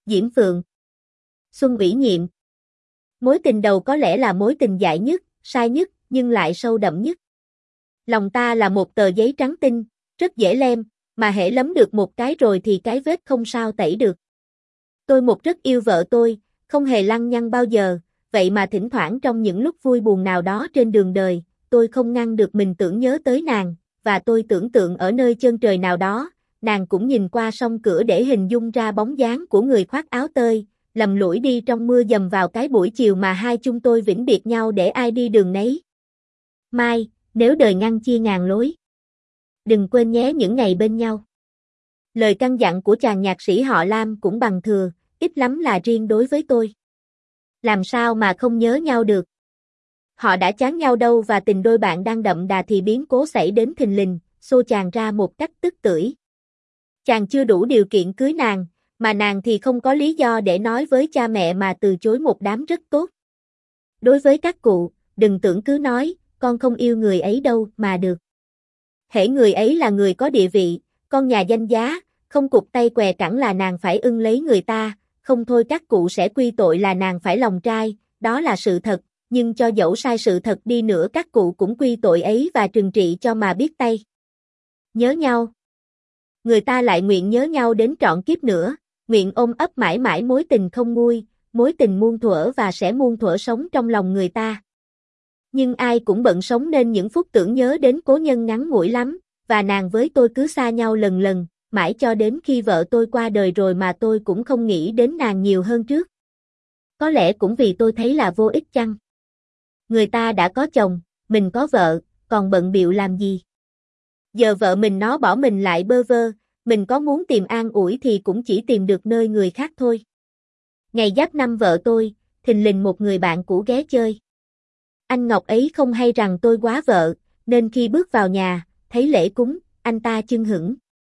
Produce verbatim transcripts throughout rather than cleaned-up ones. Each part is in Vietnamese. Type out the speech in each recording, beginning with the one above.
Diễm Phượng. Xuân ủy nhiệm. Mối tình đầu có lẽ là mối tình dại nhất, sai nhất, nhưng lại sâu đậm nhất. Lòng ta là một tờ giấy trắng tinh, rất dễ lem, mà hễ lấm được một cái rồi thì cái vết không sao tẩy được. Tôi một rất yêu vợ tôi, không hề lăng nhăng bao giờ, vậy mà thỉnh thoảng trong những lúc vui buồn nào đó trên đường đời, tôi không ngăn được mình tưởng nhớ tới nàng, và tôi tưởng tượng ở nơi chân trời nào đó, nàng cũng nhìn qua song cửa để hình dung ra bóng dáng của người khoác áo tơi, lầm lũi đi trong mưa dầm vào cái buổi chiều mà hai chúng tôi vĩnh biệt nhau để ai đi đường nấy. Mai, nếu đời ngăn chia ngàn lối, đừng quên nhé những ngày bên nhau. Lời căn dặn của chàng nhạc sĩ họ Lam cũng bằng thừa, ít lắm là riêng đối với tôi. Làm sao mà không nhớ nhau được? Họ đã chán nhau đâu và tình đôi bạn đang đậm đà thì biến cố xảy đến thình lình, xô chàng ra một cách tức tưởi. Chàng chưa đủ điều kiện cưới nàng, mà nàng thì không có lý do để nói với cha mẹ mà từ chối một đám rất tốt. Đối với các cụ, đừng tưởng cứ nói, con không yêu người ấy đâu mà được. Hễ người ấy là người có địa vị, con nhà danh giá, không cụt tay què cẳng là nàng phải ưng lấy người ta, không thôi các cụ sẽ quy tội là nàng phải lòng trai, đó là sự thật, nhưng cho dẫu sai sự thật đi nữa các cụ cũng quy tội ấy và trừng trị cho mà biết tay. Nhớ nhau. Người ta lại nguyện nhớ nhau đến trọn kiếp nữa, nguyện ôm ấp mãi mãi mối tình không nguôi, mối tình muôn thuở và sẽ muôn thuở sống trong lòng người ta. Nhưng ai cũng bận sống nên những phút tưởng nhớ đến cố nhân ngắn ngủi lắm, và nàng với tôi cứ xa nhau lần lần, mãi cho đến khi vợ tôi qua đời rồi mà tôi cũng không nghĩ đến nàng nhiều hơn trước. Có lẽ cũng vì tôi thấy là vô ích chăng? Người ta đã có chồng, mình có vợ, còn bận bịu làm gì? Giờ vợ mình nó bỏ mình lại bơ vơ, mình có muốn tìm an ủi thì cũng chỉ tìm được nơi người khác thôi. Ngày giáp năm vợ tôi, thình lình một người bạn cũ ghé chơi. Anh Ngọc ấy không hay rằng tôi quá vợ, nên khi bước vào nhà, thấy lễ cúng, anh ta chưng hửng.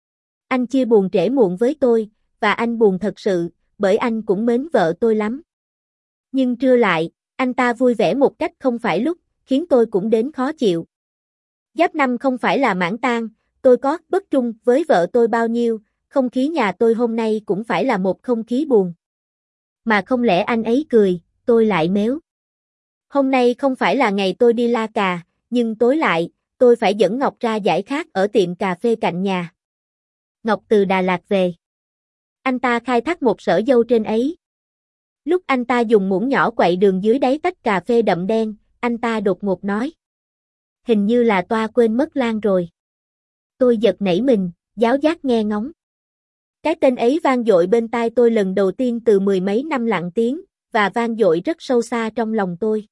Anh chia buồn trễ muộn với tôi, và anh buồn thật sự, bởi anh cũng mến vợ tôi lắm. Nhưng trưa lại, anh ta vui vẻ một cách không phải lúc, khiến tôi cũng đến khó chịu. Giáp năm không phải là mãn tang, tôi có bất trung với vợ tôi bao nhiêu, không khí nhà tôi hôm nay cũng phải là một không khí buồn. Mà không lẽ anh ấy cười, tôi lại mếu. Hôm nay không phải là ngày tôi đi la cà, nhưng tối lại, tôi phải dẫn Ngọc ra giải khát ở tiệm cà phê cạnh nhà. Ngọc từ Đà Lạt về. Anh ta khai thác một sợi dâu trên ấy. Lúc anh ta dùng muỗng nhỏ quậy đường dưới đáy tách cà phê đậm đen, anh ta đột ngột nói. Hình như là toa quên mất Lan rồi. Tôi giật nảy mình, giáo giác nghe ngóng. Cái tên ấy vang dội bên tai tôi lần đầu tiên từ mười mấy năm lặng tiếng, và vang dội rất sâu xa trong lòng tôi.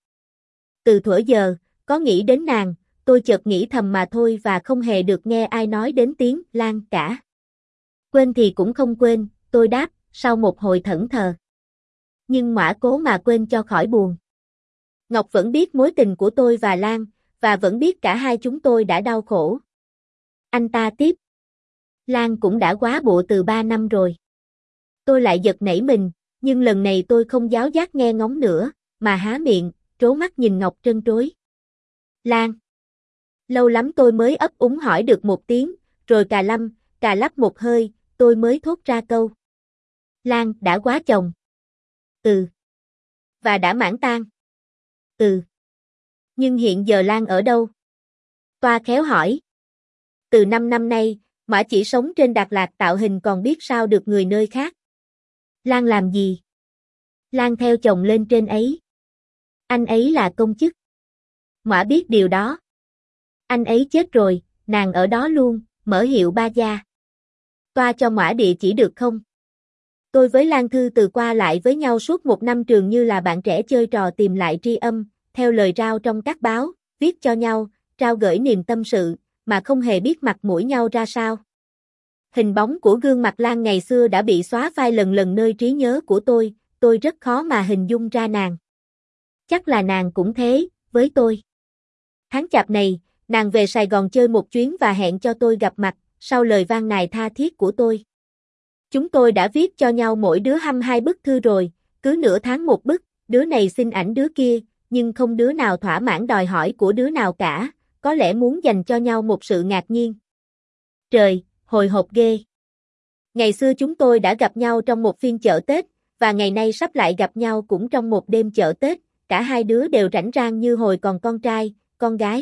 Từ thuở giờ, có nghĩ đến nàng, tôi chợt nghĩ thầm mà thôi và không hề được nghe ai nói đến tiếng Lan cả. Quên thì cũng không quên, tôi đáp, sau một hồi thẫn thờ. Nhưng ngõa cố mà quên cho khỏi buồn. Ngọc vẫn biết mối tình của tôi và Lan, và vẫn biết cả hai chúng tôi đã đau khổ. Anh ta tiếp. Lan cũng đã quá bộ từ ba năm rồi. Tôi lại giật nảy mình, nhưng lần này tôi không giáo giác nghe ngóng nữa, mà há miệng, trố mắt nhìn Ngọc trân trối. Lan. Lâu lắm tôi mới ấp úng hỏi được một tiếng, rồi cà lâm, cà lắp một hơi, tôi mới thốt ra câu. Lan đã quá chồng. Ừ. Và đã mãn tang. Ừ. Nhưng hiện giờ Lan ở đâu? Toa khéo hỏi. Từ năm năm nay, Mã chỉ sống trên Đà Lạt tạo hình còn biết sao được người nơi khác. Lan làm gì? Lan theo chồng lên trên ấy. Anh ấy là công chức. Mã biết điều đó. Anh ấy chết rồi, nàng ở đó luôn, mở hiệu Ba Gia. Toa cho Mã địa chỉ được không? Tôi với Lan Thư từ qua lại với nhau suốt một năm trường như là bạn trẻ chơi trò tìm lại tri âm, theo lời rao trong các báo, viết cho nhau, trao gửi niềm tâm sự, mà không hề biết mặt mũi nhau ra sao. Hình bóng của gương mặt Lan ngày xưa đã bị xóa phai lần lần nơi trí nhớ của tôi, tôi rất khó mà hình dung ra nàng. Chắc là nàng cũng thế, với tôi. Tháng chạp này, nàng về Sài Gòn chơi một chuyến và hẹn cho tôi gặp mặt, sau lời van nài tha thiết của tôi. Chúng tôi đã viết cho nhau mỗi đứa hăm hai bức thư rồi, cứ nửa tháng một bức, đứa này xin ảnh đứa kia, nhưng không đứa nào thỏa mãn đòi hỏi của đứa nào cả, có lẽ muốn dành cho nhau một sự ngạc nhiên. Trời, hồi hộp ghê. Ngày xưa chúng tôi đã gặp nhau trong một phiên chợ Tết, và ngày nay sắp lại gặp nhau cũng trong một đêm chợ Tết, cả hai đứa đều rảnh rang như hồi còn con trai, con gái.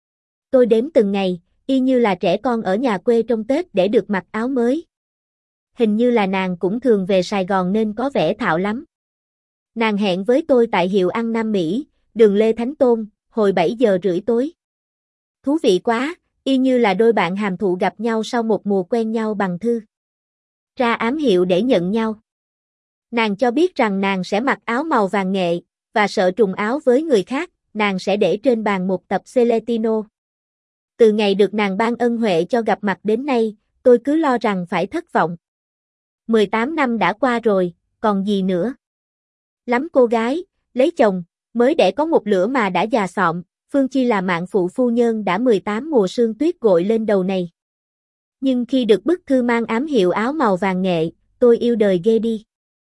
Tôi đếm từng ngày, y như là trẻ con ở nhà quê trong Tết để được mặc áo mới. Hình như là nàng cũng thường về Sài Gòn nên có vẻ thạo lắm. Nàng hẹn với tôi tại hiệu ăn Nam Mỹ, đường Lê Thánh Tôn, hồi bảy giờ rưỡi tối. Thú vị quá, y như là đôi bạn hàm thụ gặp nhau sau một mùa quen nhau bằng thư. Ra ám hiệu để nhận nhau. Nàng cho biết rằng nàng sẽ mặc áo màu vàng nghệ, và sợ trùng áo với người khác, nàng sẽ để trên bàn một tập Celestino. Từ ngày được nàng ban ân huệ cho gặp mặt đến nay, tôi cứ lo rằng phải thất vọng. mười tám năm đã qua rồi, còn gì nữa? Lắm cô gái, lấy chồng, mới đẻ có một lửa mà đã già sọm, phương chi là mạng phụ phu nhân đã mười tám mùa sương tuyết gội lên đầu này. Nhưng khi được bức thư mang ám hiệu áo màu vàng nghệ, tôi yêu đời ghê đi.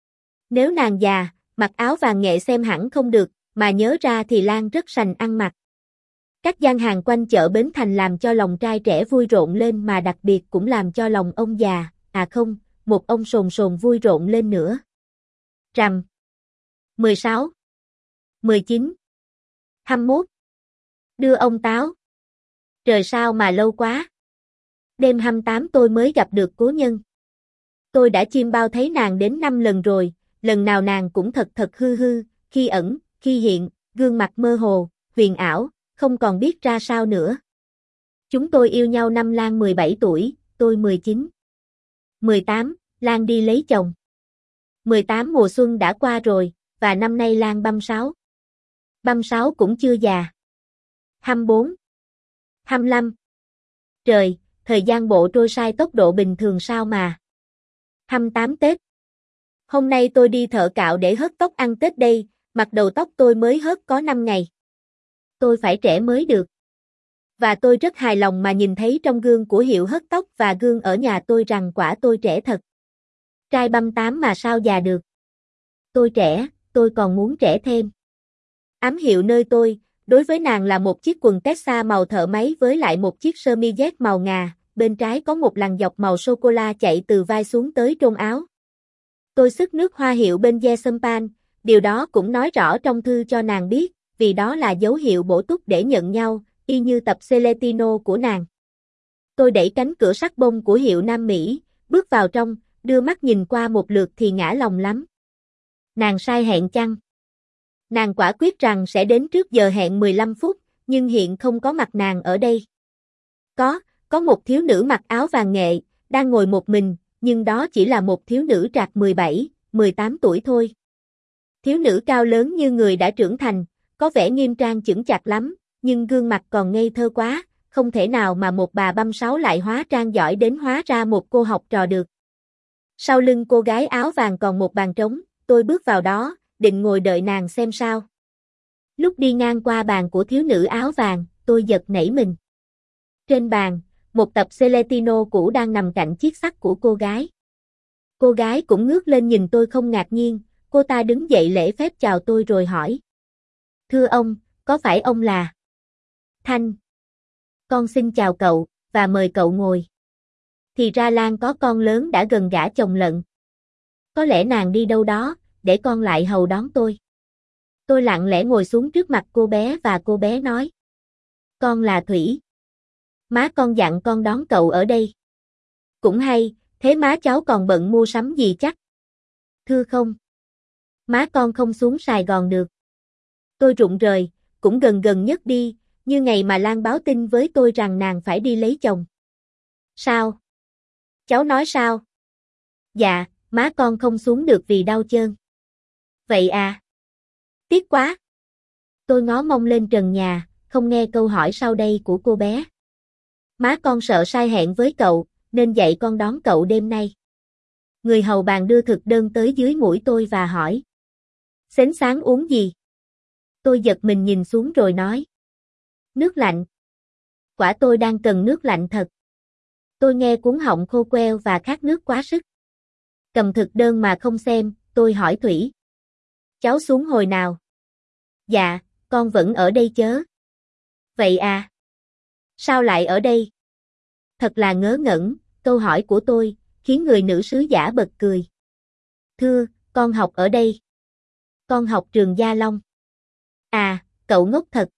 Nếu nàng già, mặc áo vàng nghệ xem hẳn không được, mà nhớ ra thì Lan rất sành ăn mặc. Các gian hàng quanh chợ Bến Thành làm cho lòng trai trẻ vui rộn lên mà đặc biệt cũng làm cho lòng ông già, à không, một ông sồn sồn vui rộn lên nữa. Rằm. mười sáu. mười chín. hai mươi mốt. Đưa ông Táo. Trời sao mà lâu quá. Đêm hai mươi tám tôi mới gặp được cố nhân. Tôi đã chiêm bao thấy nàng đến năm lần rồi, lần nào nàng cũng thật thật hư hư, khi ẩn, khi hiện, gương mặt mơ hồ, huyền ảo, không còn biết ra sao nữa. Chúng tôi yêu nhau năm Lan mười bảy tuổi, tôi mười chín. mười tám, Lan đi lấy chồng. mười tám mùa xuân đã qua rồi, và năm nay Lan băm sáu. Băm sáu cũng chưa già. hai mươi bốn. hai mươi lăm. Trời, thời gian bộ trôi sai tốc độ bình thường sao mà. hai mươi tám Tết. Hôm nay tôi đi thợ cạo để hớt tóc ăn Tết đây, mặc đầu tóc tôi mới hớt có năm ngày. Tôi phải trẻ mới được. Và tôi rất hài lòng mà nhìn thấy trong gương của hiệu hớt tóc và gương ở nhà tôi rằng quả tôi trẻ thật. Trai băm tám mà sao già được. Tôi trẻ, tôi còn muốn trẻ thêm. Ám hiệu nơi tôi, đối với nàng là một chiếc quần Texas màu thợ máy với lại một chiếc sơ mi vest màu ngà, bên trái có một lằn dọc màu sô-cô-la chạy từ vai xuống tới trôn áo. Tôi xức nước hoa hiệu bên ve sampan, điều đó cũng nói rõ trong thư cho nàng biết, vì đó là dấu hiệu bổ túc để nhận nhau, y như tập Celestino của nàng. Tôi đẩy cánh cửa sắt bông của hiệu Nam Mỹ, bước vào trong, đưa mắt nhìn qua một lượt thì ngã lòng lắm. Nàng sai hẹn chăng? Nàng quả quyết rằng sẽ đến trước giờ hẹn mười lăm phút, nhưng hiện không có mặt nàng ở đây. Có, có một thiếu nữ mặc áo vàng nghệ, đang ngồi một mình, nhưng đó chỉ là một thiếu nữ trạc mười bảy, mười tám tuổi thôi. Thiếu nữ cao lớn như người đã trưởng thành, có vẻ nghiêm trang chững chạc lắm, nhưng gương mặt còn ngây thơ quá, không thể nào mà một bà băm sáu lại hóa trang giỏi đến hóa ra một cô học trò được. Sau lưng cô gái áo vàng còn một bàn trống, tôi bước vào đó, định ngồi đợi nàng xem sao. Lúc đi ngang qua bàn của thiếu nữ áo vàng, tôi giật nảy mình. Trên bàn, một tập Celestino cũ đang nằm cạnh chiếc sắt của cô gái. Cô gái cũng ngước lên nhìn tôi không ngạc nhiên, cô ta đứng dậy lễ phép chào tôi rồi hỏi. Thưa ông, có phải ông là Thanh? Con xin chào cậu, và mời cậu ngồi. Thì ra Lan có con lớn đã gần gả chồng lận. Có lẽ nàng đi đâu đó, để con lại hầu đón tôi. Tôi lặng lẽ ngồi xuống trước mặt cô bé và cô bé nói. Con là Thủy. Má con dặn con đón cậu ở đây. Cũng hay, thế má cháu còn bận mua sắm gì chắc? Thưa không. Má con không xuống Sài Gòn được. Tôi rụng rời, cũng gần gần nhất đi, như ngày mà Lan báo tin với tôi rằng nàng phải đi lấy chồng. Sao? Cháu nói sao? Dạ, má con không xuống được vì đau chân. Vậy à? Tiếc quá. Tôi ngó mông lên trần nhà, không nghe câu hỏi sau đây của cô bé. Má con sợ sai hẹn với cậu, nên dạy con đón cậu đêm nay. Người hầu bàn đưa thực đơn tới dưới mũi tôi và hỏi. Xến sáng uống gì? Tôi giật mình nhìn xuống rồi nói. Nước lạnh. Quả tôi đang cần nước lạnh thật. Tôi nghe cuống họng khô queo và khát nước quá sức. Cầm thực đơn mà không xem, tôi hỏi Thủy. Cháu xuống hồi nào? Dạ, con vẫn ở đây chớ. Vậy à? Sao lại ở đây? Thật là ngớ ngẩn, câu hỏi của tôi, khiến người nữ sứ giả bật cười. Thưa, con học ở đây. Con học trường Gia Long. À, cậu ngốc thật.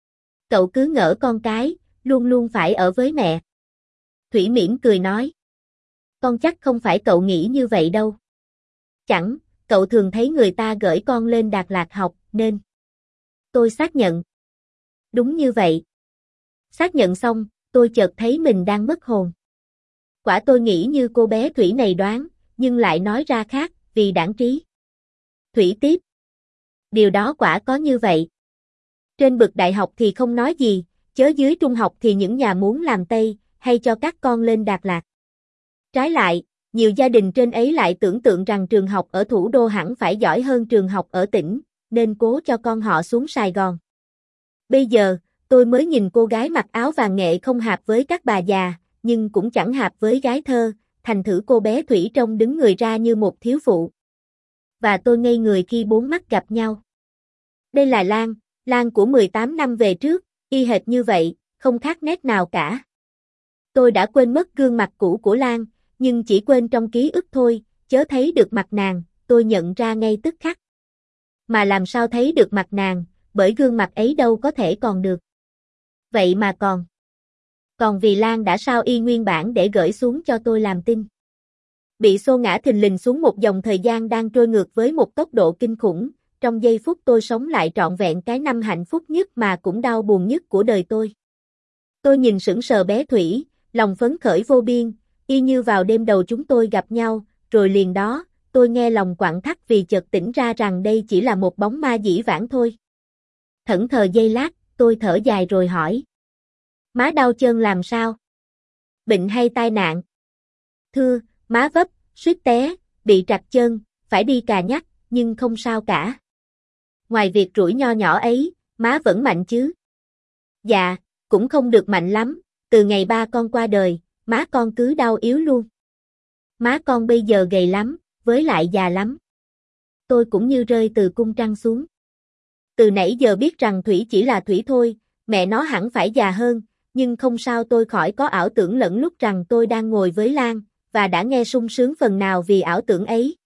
Cậu cứ ngỡ con cái, luôn luôn phải ở với mẹ. Thủy mỉm cười nói. Con chắc không phải cậu nghĩ như vậy đâu. Chẳng, cậu thường thấy người ta gửi con lên Đà Lạt học, nên. Tôi xác nhận. Đúng như vậy. Xác nhận xong, tôi chợt thấy mình đang mất hồn. Quả tôi nghĩ như cô bé Thủy này đoán, nhưng lại nói ra khác, vì đãng trí. Thủy tiếp. Điều đó quả có như vậy. Trên bậc đại học thì không nói gì, chớ dưới trung học thì những nhà muốn làm Tây, hay cho các con lên Đà Lạt. Trái lại, nhiều gia đình trên ấy lại tưởng tượng rằng trường học ở thủ đô hẳn phải giỏi hơn trường học ở tỉnh, nên cố cho con họ xuống Sài Gòn. Bây giờ, tôi mới nhìn cô gái mặc áo vàng nghệ không hạp với các bà già, nhưng cũng chẳng hạp với gái thơ, thành thử cô bé Thủy trông đứng người ra như một thiếu phụ. Và tôi ngây người khi bốn mắt gặp nhau. Đây là Lan, Lan của mười tám năm về trước, y hệt như vậy, không khác nét nào cả. Tôi đã quên mất gương mặt cũ của Lan, nhưng chỉ quên trong ký ức thôi, chớ thấy được mặt nàng, tôi nhận ra ngay tức khắc. Mà làm sao thấy được mặt nàng, bởi gương mặt ấy đâu có thể còn được. Vậy mà còn. Còn vì Lan đã sao y nguyên bản để gửi xuống cho tôi làm tin. Bị xô ngã thình lình xuống một dòng thời gian đang trôi ngược với một tốc độ kinh khủng, trong giây phút tôi sống lại trọn vẹn cái năm hạnh phúc nhất mà cũng đau buồn nhất của đời tôi. Tôi nhìn sững sờ bé Thủy, lòng phấn khởi vô biên, y như vào đêm đầu chúng tôi gặp nhau, rồi liền đó, tôi nghe lòng quặn thắt vì chợt tỉnh ra rằng đây chỉ là một bóng ma dĩ vãng thôi. Thẫn thờ giây lát, tôi thở dài rồi hỏi. Má đau chân làm sao? Bệnh hay tai nạn? Thưa, má vấp, suýt té, bị trật chân, phải đi cà nhắc, nhưng không sao cả. Ngoài việc rủi nho nhỏ ấy, má vẫn mạnh chứ? Dạ, cũng không được mạnh lắm, từ ngày ba con qua đời, má con cứ đau yếu luôn. Má con bây giờ gầy lắm, với lại già lắm. Tôi cũng như rơi từ cung trăng xuống. Từ nãy giờ biết rằng Thủy chỉ là Thủy thôi, mẹ nó hẳn phải già hơn, nhưng không sao tôi khỏi có ảo tưởng lẫn lúc rằng tôi đang ngồi với Lan, và đã nghe sung sướng phần nào vì ảo tưởng ấy.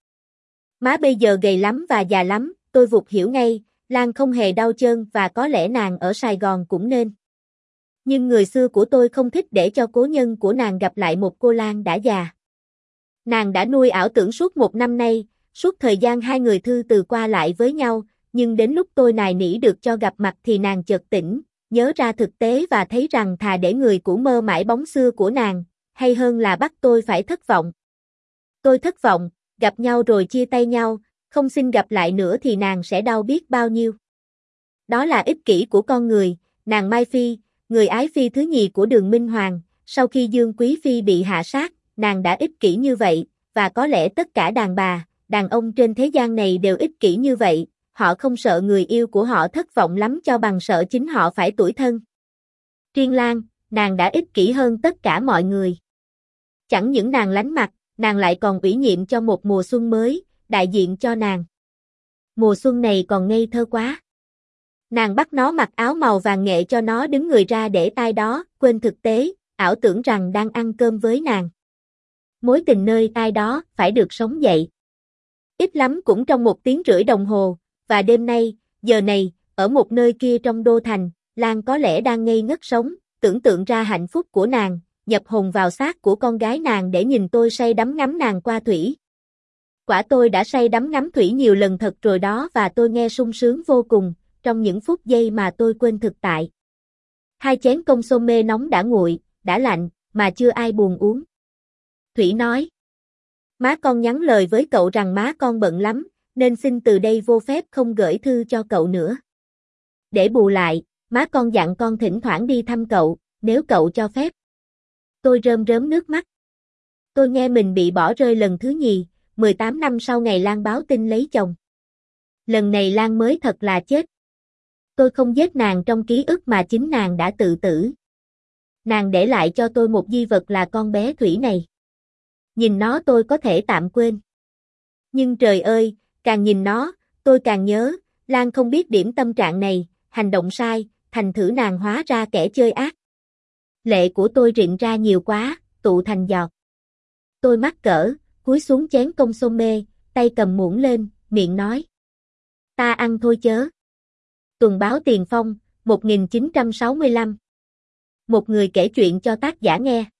Má bây giờ gầy lắm và già lắm, tôi vụt hiểu ngay, Lan không hề đau chân và có lẽ nàng ở Sài Gòn cũng nên. Nhưng người xưa của tôi không thích để cho cố nhân của nàng gặp lại một cô Lan đã già. Nàng đã nuôi ảo tưởng suốt một năm nay, suốt thời gian hai người thư từ qua lại với nhau, nhưng đến lúc tôi nài nỉ được cho gặp mặt thì nàng chợt tỉnh, nhớ ra thực tế và thấy rằng thà để người cũ mơ mãi bóng xưa của nàng, hay hơn là bắt tôi phải thất vọng. Tôi thất vọng, gặp nhau rồi chia tay nhau, không xin gặp lại nữa thì nàng sẽ đau biết bao nhiêu. Đó là ích kỷ của con người, nàng Mai Phi, người ái phi thứ nhì của Đường Minh Hoàng, sau khi Dương Quý Phi bị hạ sát, nàng đã ích kỷ như vậy, và có lẽ tất cả đàn bà, đàn ông trên thế gian này đều ích kỷ như vậy, họ không sợ người yêu của họ thất vọng lắm cho bằng sợ chính họ phải tủi thân. Riêng Lan, nàng đã ích kỷ hơn tất cả mọi người. Chẳng những nàng lánh mặt, nàng lại còn ủy nhiệm cho một mùa xuân mới, đại diện cho nàng. Mùa xuân này còn ngây thơ quá. Nàng bắt nó mặc áo màu vàng nghệ cho nó đứng người ra để tai đó, quên thực tế, ảo tưởng rằng đang ăn cơm với nàng. Mối tình nơi tai đó phải được sống dậy. Ít lắm cũng trong một tiếng rưỡi đồng hồ, và đêm nay, giờ này, ở một nơi kia trong đô thành, Lan có lẽ đang ngây ngất sống, tưởng tượng ra hạnh phúc của nàng, nhập hồn vào xác của con gái nàng để nhìn tôi say đắm ngắm nàng qua Thủy. Quả tôi đã say đắm ngắm Thủy nhiều lần thật rồi đó và tôi nghe sung sướng vô cùng, trong những phút giây mà tôi quên thực tại. Hai chén consomme nóng đã nguội, đã lạnh, mà chưa ai buồn uống. Thủy nói. Má con nhắn lời với cậu rằng má con bận lắm, nên xin từ đây vô phép không gửi thư cho cậu nữa. Để bù lại, má con dặn con thỉnh thoảng đi thăm cậu, nếu cậu cho phép. Tôi rơm rớm nước mắt. Tôi nghe mình bị bỏ rơi lần thứ nhì, mười tám năm sau ngày Lan báo tin lấy chồng. Lần này Lan mới thật là chết. Tôi không giết nàng trong ký ức mà chính nàng đã tự tử. Nàng để lại cho tôi một di vật là con bé Thủy này. Nhìn nó tôi có thể tạm quên. Nhưng trời ơi, càng nhìn nó, tôi càng nhớ, Lan không biết điểm tâm trạng này, hành động sai, thành thử nàng hóa ra kẻ chơi ác. Lệ của tôi rịn ra nhiều quá, tụ thành giọt. Tôi mắc cỡ, cúi xuống chén consomme, tay cầm muỗng lên, miệng nói. Ta ăn thôi chớ. Tuần báo Tiền Phong, một nghìn chín trăm sáu mươi lăm. Một người kể chuyện cho tác giả nghe.